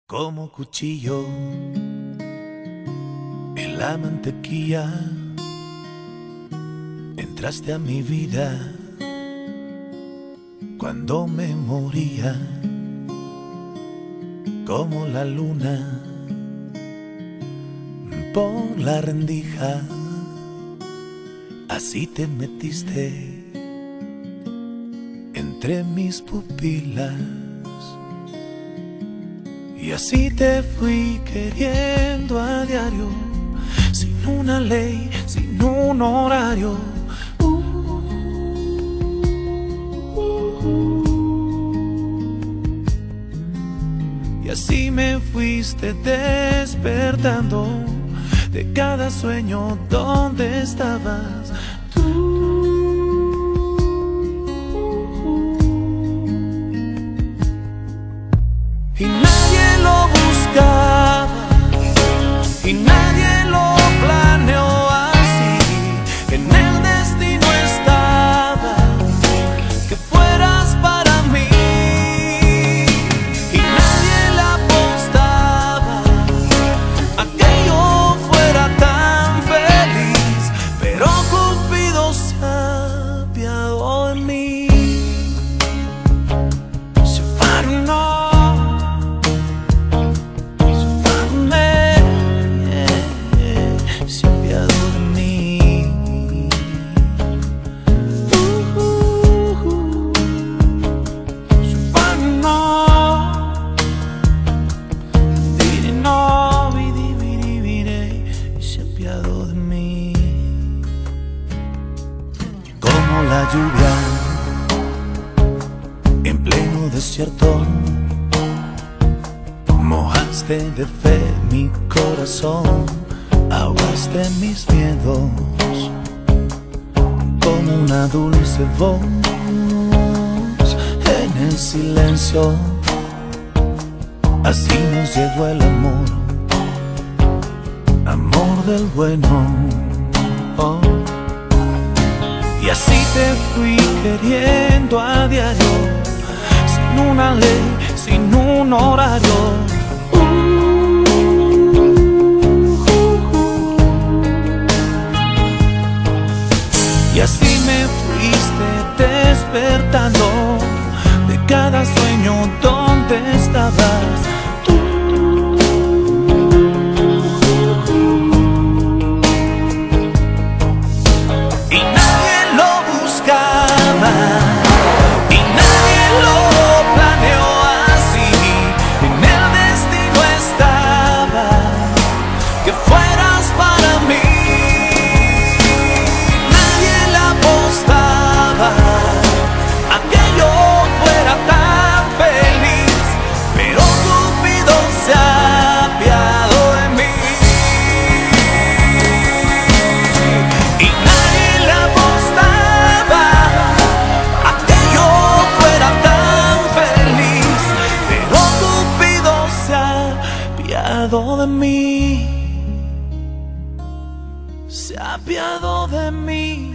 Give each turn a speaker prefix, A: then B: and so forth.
A: Como cuchillo en la mantequilla, entraste a mi vida cuando me moría. Como la luna por la rendija, así te metiste entre mis pupilas. Y así te fui queriendo a diario, sin una ley, sin un horario. Y así me fuiste despertando de cada sueño donde estabas tú. Y nadie lo buscaba, y nadie lo planeó así. En el destino estaba que fueras para mí, y nadie le apostaba a que yo fuera tan feliz, pero Cupido se apiadó de mí. Como la lluvia en pleno desierto, mojaste de fe mi corazón, ahogaste mis miedos como una dulce voz en el silencio. Así nos llegó el amor, amor del bueno. Oh. Y así te fui queriendo a diario, sin una ley, sin un horario. Y así me fuiste despertando de cada sueño donde estabas tú. De mí, se ha apiadado de mí.